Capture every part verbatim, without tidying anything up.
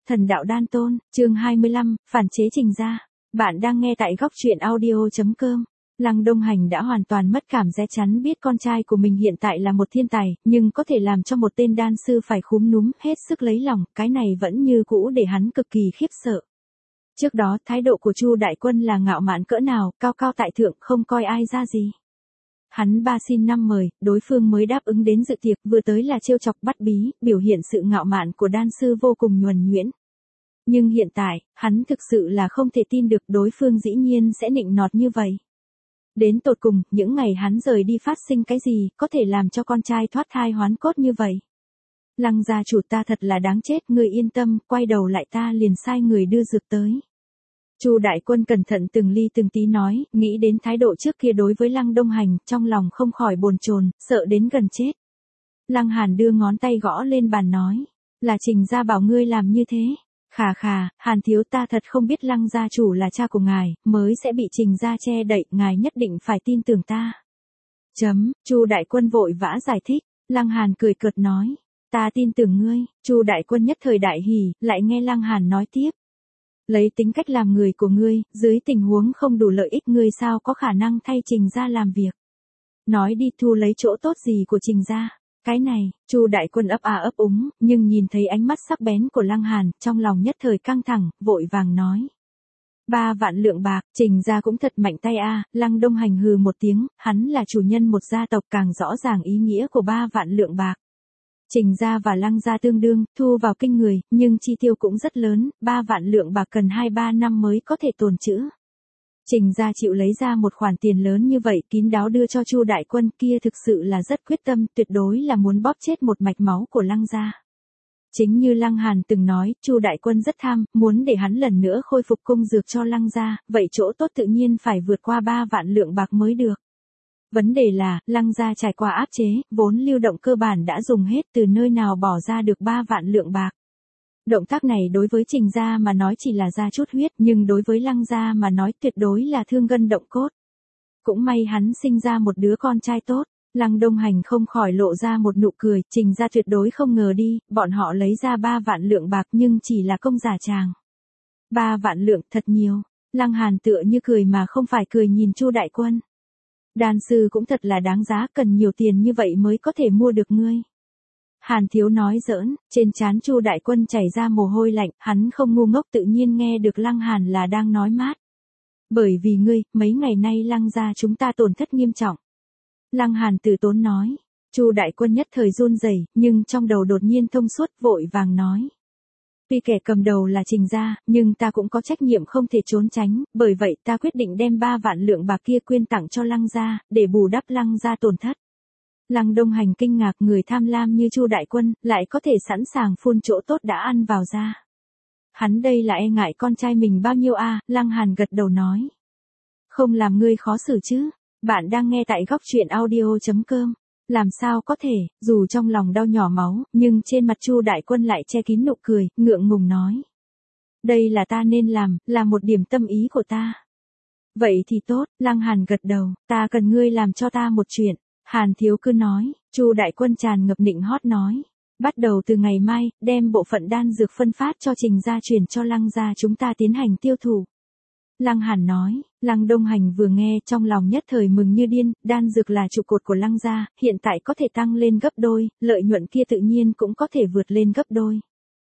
Thần đạo đan tôn, chương hai mươi lăm, phản chế Trình gia. Bạn đang nghe tại góc truyện audio chấm com. Lăng Đông Hành đã hoàn toàn mất cảm giác chắn biết con trai của mình hiện tại là một thiên tài, nhưng có thể làm cho một tên đan sư phải khúm núm hết sức lấy lòng, cái này vẫn như cũ để hắn cực kỳ khiếp sợ. Trước đó, thái độ của Chu Đại Quân là ngạo mạn cỡ nào, cao cao tại thượng, không coi ai ra gì. Hắn ba xin năm mời, đối phương mới đáp ứng đến dự tiệc, vừa tới là trêu chọc bắt bí, biểu hiện sự ngạo mạn của đan sư vô cùng nhuần nhuyễn. Nhưng hiện tại, hắn thực sự là không thể tin được đối phương dĩ nhiên sẽ nịnh nọt như vậy. Đến tột cùng, những ngày hắn rời đi phát sinh cái gì, có thể làm cho con trai thoát thai hoán cốt như vậy. Lăng gia chủ, ta thật là đáng chết, người yên tâm, quay đầu lại ta liền sai người đưa dược tới. Chu Đại Quân cẩn thận từng ly từng tí nói, nghĩ đến thái độ trước kia đối với Lăng Đông Hành, trong lòng không khỏi bồn chồn, sợ đến gần chết. Lăng Hàn đưa ngón tay gõ lên bàn nói, là Trình gia bảo ngươi làm như thế. Khà khà, Hàn thiếu, ta thật không biết Lăng gia chủ là cha của ngài, mới sẽ bị Trình gia che đậy, ngài nhất định phải tin tưởng ta. Chấm, Chu Đại Quân vội vã giải thích. Lăng Hàn cười cợt nói, ta tin tưởng ngươi. Chu Đại Quân nhất thời đại hỉ, lại nghe Lăng Hàn nói tiếp. Lấy tính cách làm người của ngươi, dưới tình huống không đủ lợi ích ngươi sao có khả năng thay Trình gia làm việc. Nói đi, thu lấy chỗ tốt gì của Trình gia. Cái này, Chu Đại Quân ấp a ấp úng, nhưng nhìn thấy ánh mắt sắc bén của Lăng Hàn, trong lòng nhất thời căng thẳng, vội vàng nói. Ba vạn lượng bạc, Trình gia cũng thật mạnh tay a. Lăng Đông Hành hừ một tiếng, hắn là chủ nhân một gia tộc, càng rõ ràng ý nghĩa của ba vạn lượng bạc. Trình gia và Lăng gia tương đương, thu vào kinh người, nhưng chi tiêu cũng rất lớn, ba vạn lượng bạc cần hai ba năm mới có thể tồn trữ. Trình gia chịu lấy ra một khoản tiền lớn như vậy, kín đáo đưa cho Chu Đại Quân, kia thực sự là rất quyết tâm, tuyệt đối là muốn bóp chết một mạch máu của Lăng gia. Chính như Lăng Hàn từng nói, Chu Đại Quân rất tham, muốn để hắn lần nữa khôi phục cung dược cho Lăng gia, vậy chỗ tốt tự nhiên phải vượt qua ba vạn lượng bạc mới được. Vấn đề là, Lăng gia trải qua áp chế, vốn lưu động cơ bản đã dùng hết, từ nơi nào bỏ ra được ba vạn lượng bạc. Động tác này đối với Trình gia mà nói chỉ là ra chút huyết, nhưng đối với Lăng gia mà nói tuyệt đối là thương gân động cốt. Cũng may hắn sinh ra một đứa con trai tốt. Lăng Đông Hành không khỏi lộ ra một nụ cười, Trình gia tuyệt đối không ngờ đi, bọn họ lấy ra ba vạn lượng bạc nhưng chỉ là công giả tràng. Ba vạn lượng, thật nhiều. Lăng Hàn tựa như cười mà không phải cười nhìn Chu Đại Quân. Đan sư cũng thật là đáng giá, cần nhiều tiền như vậy mới có thể mua được ngươi. Hàn thiếu nói giỡn, trên trán Chu Đại Quân chảy ra mồ hôi lạnh, hắn không ngu ngốc, tự nhiên nghe được Lăng Hàn là đang nói mát. Bởi vì ngươi, mấy ngày nay Lăng gia chúng ta tổn thất nghiêm trọng. Lăng Hàn từ tốn nói. Chu Đại Quân nhất thời run rẩy, nhưng trong đầu đột nhiên thông suốt, vội vàng nói. Tuy kẻ cầm đầu là Trình gia, nhưng ta cũng có trách nhiệm không thể trốn tránh, bởi vậy ta quyết định đem ba vạn lượng bạc kia quyên tặng cho Lăng gia, để bù đắp Lăng gia tổn thất. Lăng Đông Hành kinh ngạc, người tham lam như Chu Đại Quân, lại có thể sẵn sàng phun chỗ tốt đã ăn vào ra. Hắn đây là e ngại con trai mình bao nhiêu a? À? Lăng Hàn gật đầu nói. Không làm ngươi khó xử chứ, bạn đang nghe tại góc truyện audio chấm com. Làm sao có thể, dù trong lòng đau nhỏ máu, nhưng trên mặt Chu Đại Quân lại che kín nụ cười, ngượng ngùng nói. Đây là ta nên làm, là một điểm tâm ý của ta. Vậy thì tốt, Lăng Hàn gật đầu, ta cần ngươi làm cho ta một chuyện. Hàn thiếu cứ nói, Chu Đại Quân tràn ngập nịnh hót nói. Bắt đầu từ ngày mai, đem bộ phận đan dược phân phát cho Trình gia chuyển cho Lăng gia chúng ta tiến hành tiêu thụ. Lăng Hàn nói, Lăng Đông Hành vừa nghe trong lòng nhất thời mừng như điên, đan dược là trụ cột của Lăng gia, hiện tại có thể tăng lên gấp đôi, lợi nhuận kia tự nhiên cũng có thể vượt lên gấp đôi.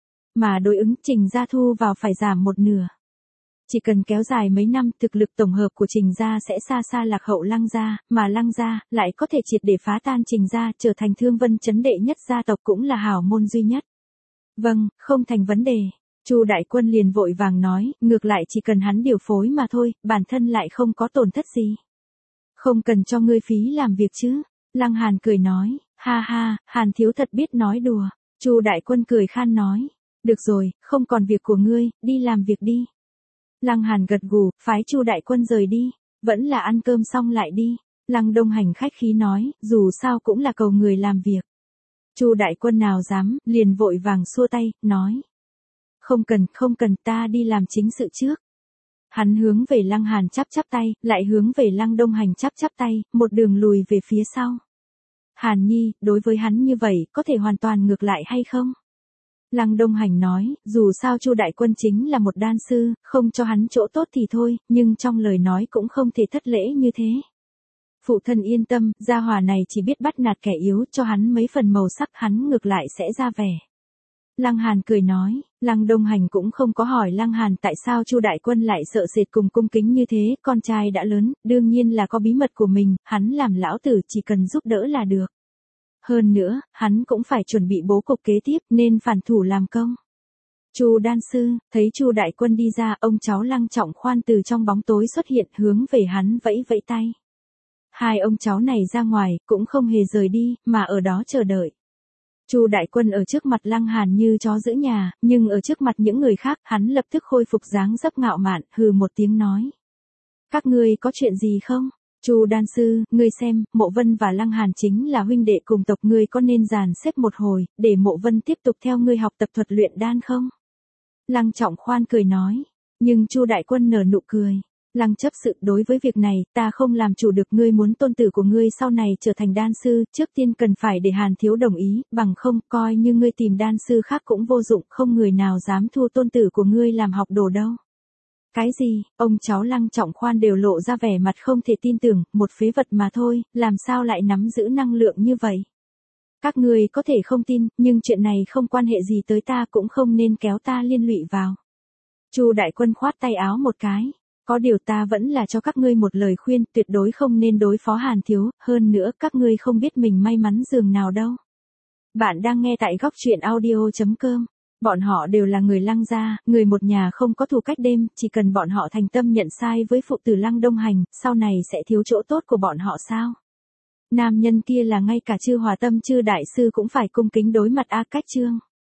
Mà đối ứng Trình gia thu vào phải giảm một nửa. Chỉ cần kéo dài mấy năm, thực lực tổng hợp của Trình gia sẽ xa xa lạc hậu Lăng gia, mà Lăng gia lại có thể triệt để phá tan Trình gia, trở thành thương vân chấn đệ nhất gia tộc, cũng là hảo môn duy nhất. Vâng, không thành vấn đề. Chu Đại Quân liền vội vàng nói, ngược lại chỉ cần hắn điều phối mà thôi, bản thân lại không có tổn thất gì. Không cần cho ngươi phí làm việc chứ. Lăng Hàn cười nói, ha ha, Hàn thiếu thật biết nói đùa. Chu Đại Quân cười khan nói, được rồi, không còn việc của ngươi, đi làm việc đi. Lăng Hàn gật gù, phái Chu Đại Quân rời đi, vẫn là ăn cơm xong lại đi. Lăng Đông Hành khách khí nói, dù sao cũng là cầu người làm việc. Chu Đại Quân nào dám, liền vội vàng xua tay, nói. Không cần, không cần, ta đi làm chính sự trước. Hắn hướng về Lăng Hàn chắp chắp tay, lại hướng về Lăng Đông Hành chắp chắp tay, một đường lùi về phía sau. Hàn Nhi, đối với hắn như vậy, có thể hoàn toàn ngược lại hay không? Lăng Đông Hành nói, dù sao Chu đại quân chính là một đan sư, không cho hắn chỗ tốt thì thôi, nhưng trong lời nói cũng không thể thất lễ như thế. Phụ thân yên tâm, gia hỏa này chỉ biết bắt nạt kẻ yếu, cho hắn mấy phần màu sắc hắn ngược lại sẽ ra vẻ. Lăng Hàn cười nói, Lăng Đông Hành cũng không có hỏi Lăng Hàn tại sao Chu đại quân lại sợ sệt cùng cung kính như thế, con trai đã lớn, đương nhiên là có bí mật của mình, hắn làm lão tử chỉ cần giúp đỡ là được. Hơn nữa, hắn cũng phải chuẩn bị bố cục kế tiếp nên phản thủ làm công. Chu đan sư, thấy Chu đại quân đi ra, ông cháu Lăng Trọng Khoan từ trong bóng tối xuất hiện hướng về hắn vẫy vẫy tay. Hai ông cháu này ra ngoài, cũng không hề rời đi, mà ở đó chờ đợi. Chu đại quân ở trước mặt Lăng Hàn như chó giữ nhà, nhưng ở trước mặt những người khác, hắn lập tức khôi phục dáng dấp ngạo mạn, hừ một tiếng nói. Các ngươi có chuyện gì không? Chu đan sư, ngươi xem, Mộ Vân và Lăng Hàn chính là huynh đệ cùng tộc, ngươi có nên dàn xếp một hồi, để Mộ Vân tiếp tục theo ngươi học tập thuật luyện đan không? Lăng Trọng Khoan cười nói, nhưng Chu đại quân nở nụ cười. Lăng chấp sự, đối với việc này, ta không làm chủ được, ngươi muốn tôn tử của ngươi sau này trở thành đan sư, trước tiên cần phải để Hàn thiếu đồng ý, bằng không, coi như ngươi tìm đan sư khác cũng vô dụng, không người nào dám thu tôn tử của ngươi làm học đồ đâu. Cái gì, ông cháu Lăng Trọng Khoan đều lộ ra vẻ mặt không thể tin tưởng, một phế vật mà thôi, làm sao lại nắm giữ năng lượng như vậy? Các ngươi có thể không tin, nhưng chuyện này không quan hệ gì tới ta, cũng không nên kéo ta liên lụy vào. Chu đại quân khoát tay áo một cái. Có điều ta vẫn là cho các ngươi một lời khuyên, tuyệt đối không nên đối phó Hàn thiếu, hơn nữa các ngươi không biết mình may mắn dường nào đâu. Bạn đang nghe tại góc truyện audio chấm com. Bọn họ đều là người Lăng gia, người một nhà không có thù cách đêm, chỉ cần bọn họ thành tâm nhận sai với phụ tử Lăng Đông Hành, sau này sẽ thiếu chỗ tốt của bọn họ sao? Nam nhân kia là ngay cả Chư Hòa Tâm Chư đại sư cũng phải cung kính đối mặt A Cách Trương.